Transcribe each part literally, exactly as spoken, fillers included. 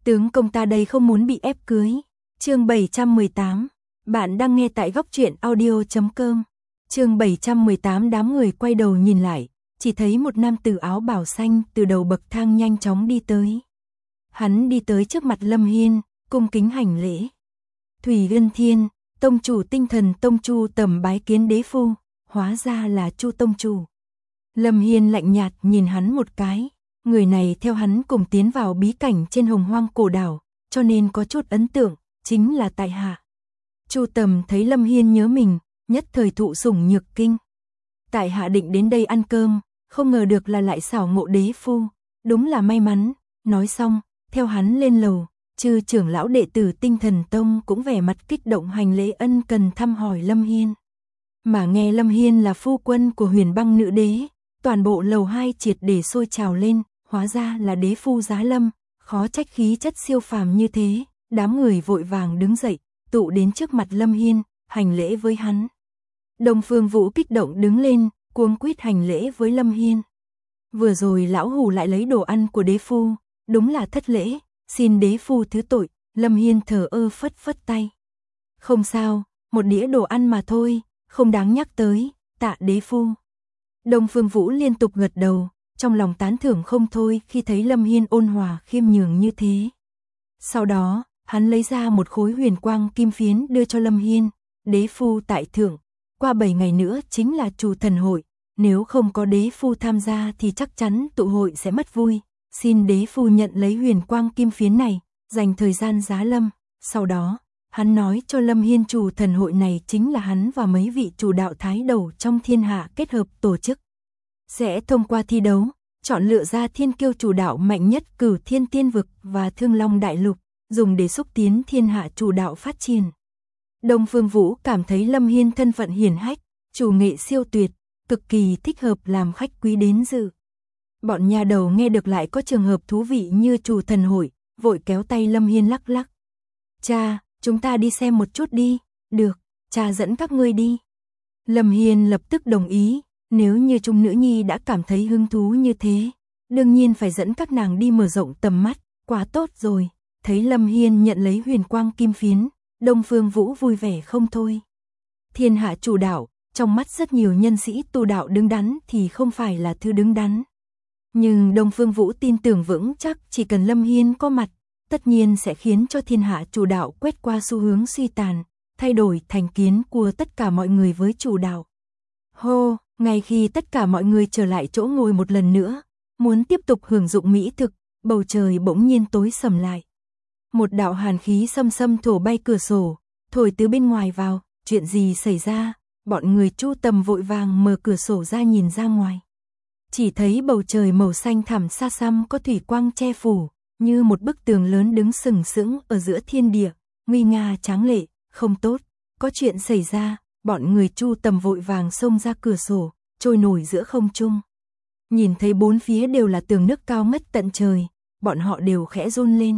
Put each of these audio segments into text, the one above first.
Tướng công ta đây không muốn bị ép cưới. Chương bảy trăm mười tám. Bạn đang nghe tại góc truyện audio chấm com. Chương bảy trăm mười tám. Đám người quay đầu nhìn lại, chỉ thấy một nam tử áo bào xanh từ đầu bậc thang nhanh chóng đi tới. Hắn đi tới trước mặt Lâm Hiên, cung kính hành lễ. Thủy Vân Thiên, tông chủ Tinh Thần Tông Chu Tầm bái kiến đế phu. Hóa ra là Chu tông chủ. Lâm Hiên lạnh nhạt nhìn hắn một cái. Người này theo hắn cùng tiến vào bí cảnh trên Hồng Hoang cổ đảo, cho nên có chút ấn tượng, chính là tại hạ. Chu Tầm thấy Lâm Hiên nhớ mình, nhất thời thụ sủng nhược kinh. Tại hạ định đến đây ăn cơm, không ngờ được là lại xảo ngộ đế phu, đúng là may mắn. Nói xong, theo hắn lên lầu, chư trưởng lão đệ tử Tinh Thần Tông cũng vẻ mặt kích động hành lễ ân cần thăm hỏi Lâm Hiên. Mà nghe Lâm Hiên là phu quân của Huyền Băng nữ đế, toàn bộ lầu hai triệt để sôi trào lên. Hóa ra là đế phu giá Lâm, khó trách khí chất siêu phàm như thế. Đám người vội vàng đứng dậy, tụ đến trước mặt Lâm Hiên, hành lễ với hắn. Đông Phương Vũ kích động đứng lên, cuống quýt hành lễ với Lâm Hiên. Vừa rồi lão hủ lại lấy đồ ăn của đế phu, đúng là thất lễ, xin đế phu thứ tội. Lâm Hiên thờ ơ phất phất tay. Không sao, một đĩa đồ ăn mà thôi, không đáng nhắc tới, tạ đế phu. Đông Phương Vũ liên tục gật đầu, trong lòng tán thưởng không thôi khi thấy Lâm Hiên ôn hòa khiêm nhường như thế. Sau đó, hắn lấy ra một khối huyền quang kim phiến đưa cho Lâm Hiên. Đế phu tại thượng, qua bảy ngày nữa chính là Trù Thần hội, nếu không có đế phu tham gia thì chắc chắn tụ hội sẽ mất vui. Xin đế phu nhận lấy huyền quang kim phiến này, dành thời gian giá Lâm. Sau đó, hắn nói cho Lâm Hiên Trù Thần hội này chính là hắn và mấy vị chủ đạo thái đầu trong thiên hạ kết hợp tổ chức. Sẽ thông qua thi đấu, chọn lựa ra thiên kiêu chủ đạo mạnh nhất Cửu Thiên Tiên Vực và Thương Long Đại Lục, dùng để xúc tiến thiên hạ chủ đạo phát triển. Đông Phương Vũ cảm thấy Lâm Hiên thân phận hiển hách, chủ nghệ siêu tuyệt, cực kỳ thích hợp làm khách quý đến dự. Bọn nhà đầu nghe được lại có trường hợp thú vị như Trù Thần hội, vội kéo tay Lâm Hiên lắc lắc. Cha, chúng ta đi xem một chút đi. Được, cha dẫn các ngươi đi. Lâm Hiên lập tức đồng ý. Nếu như Trung nữ nhi đã cảm thấy hứng thú như thế, đương nhiên phải dẫn các nàng đi mở rộng tầm mắt, quá tốt rồi. Thấy Lâm Hiên nhận lấy huyền quang kim phiến, Đông Phương Vũ vui vẻ không thôi. Thiên hạ chủ đạo, trong mắt rất nhiều nhân sĩ tu đạo đứng đắn thì không phải là thứ đứng đắn. Nhưng Đông Phương Vũ tin tưởng vững chắc chỉ cần Lâm Hiên có mặt, tất nhiên sẽ khiến cho thiên hạ chủ đạo quét qua xu hướng suy tàn, thay đổi thành kiến của tất cả mọi người với chủ đạo. Hô! Ngay khi tất cả mọi người trở lại chỗ ngồi một lần nữa, muốn tiếp tục hưởng dụng mỹ thực, bầu trời bỗng nhiên tối sầm lại. Một đạo hàn khí xâm xâm thổi bay cửa sổ, thổi từ bên ngoài vào. Chuyện gì xảy ra? Bọn người Chu Tầm vội vàng mở cửa sổ ra nhìn ra ngoài. Chỉ thấy bầu trời màu xanh thẳm xa xăm có thủy quang che phủ, như một bức tường lớn đứng sừng sững ở giữa thiên địa, nguy nga tráng lệ. Không tốt, có chuyện xảy ra. Bọn người Chu Tầm vội vàng xông ra cửa sổ, trôi nổi giữa không trung. Nhìn thấy bốn phía đều là tường nước cao ngất tận trời, bọn họ đều khẽ run lên.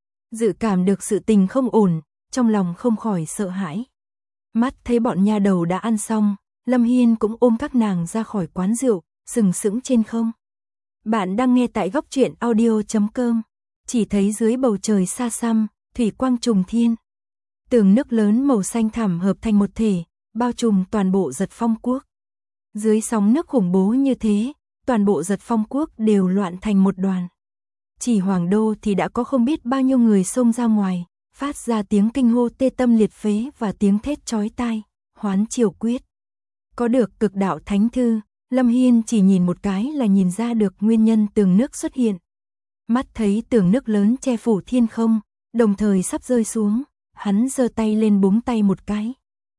Dự cảm được sự tình không ổn, trong lòng không khỏi sợ hãi. Mắt thấy bọn nha đầu đã ăn xong, Lâm Hiên cũng ôm các nàng ra khỏi quán rượu, sừng sững trên không. Bạn đang nghe tại góc truyện audio chấm com. Chỉ thấy dưới bầu trời xa xăm, thủy quang trùng thiên. Tường nước lớn màu xanh thẳm hợp thành một thể, bao trùm toàn bộ Giật Phong Quốc. Dưới sóng nước khủng bố như thế, toàn bộ Giật Phong Quốc đều loạn thành một đoàn. Chỉ Hoàng Đô thì đã có không biết bao nhiêu người xông ra ngoài, phát ra tiếng kinh hô tê tâm liệt phế và tiếng thét chói tai, hoán triều quyết. Có được cực đạo thánh thư, Lâm Hiên chỉ nhìn một cái là nhìn ra được nguyên nhân tường nước xuất hiện. Mắt thấy tường nước lớn che phủ thiên không, đồng thời sắp rơi xuống, hắn giơ tay lên búng tay một cái.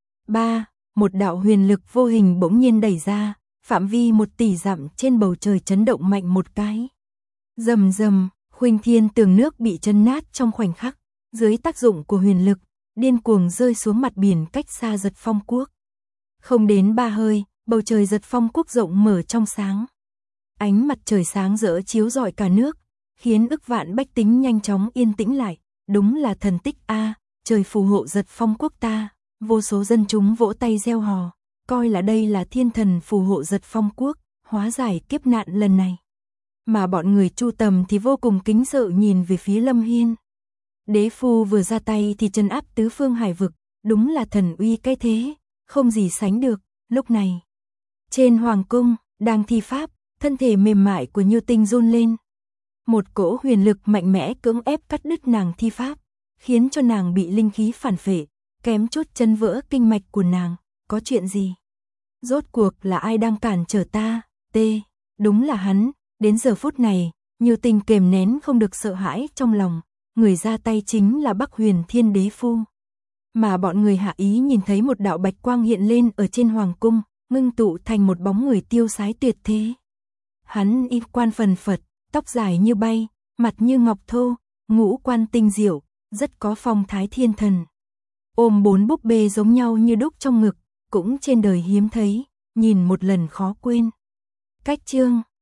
Ba, một đạo huyền lực vô hình bỗng nhiên đẩy ra, phạm vi một tỷ dặm trên bầu trời chấn động mạnh một cái. Rầm rầm, khuynh thiên tường nước bị chấn nát trong khoảnh khắc, dưới tác dụng của huyền lực, điên cuồng rơi xuống mặt biển cách xa Giật Phong Quốc. Không đến ba hơi, bầu trời Giật Phong Quốc rộng mở trong sáng. Ánh mặt trời sáng rỡ chiếu rọi cả nước, khiến ức vạn bách tính nhanh chóng yên tĩnh lại. Đúng là thần tích a, trời phù hộ Giật Phong Quốc ta. Vô số dân chúng vỗ tay reo hò, coi là đây là thiên thần phù hộ Giật Phong Quốc, hóa giải kiếp nạn lần này. Mà bọn người Chu Tầm thì vô cùng kính sợ nhìn về phía Lâm Hiên. Đế phu vừa ra tay thì trấn áp tứ phương hải vực, đúng là thần uy cái thế, không gì sánh được. Lúc này, trên hoàng cung, đang thi pháp, thân thể mềm mại của Như Tinh run lên. Một cỗ huyền lực mạnh mẽ cưỡng ép cắt đứt nàng thi pháp, khiến cho nàng bị linh khí phản phệ, kém chút chân vỡ kinh mạch của nàng. Có chuyện gì? Rốt cuộc là ai đang cản trở ta? T. Đúng là hắn. Đến giờ phút này, Như Tinh kềm nén không được sợ hãi trong lòng. Người ra tay chính là Bắc Huyền Thiên Đế Phu. Mà bọn người Hạ Ý nhìn thấy một đạo bạch quang hiện lên ở trên hoàng cung, ngưng tụ thành một bóng người tiêu sái tuyệt thế. Hắn y quan phần phật, tóc dài như bay, mặt như ngọc thô, ngũ quan tinh diệu, rất có phong thái thiên thần. Ôm bốn búp bê giống nhau như đúc trong ngực, cũng trên đời hiếm thấy, nhìn một lần khó quên. Cách chương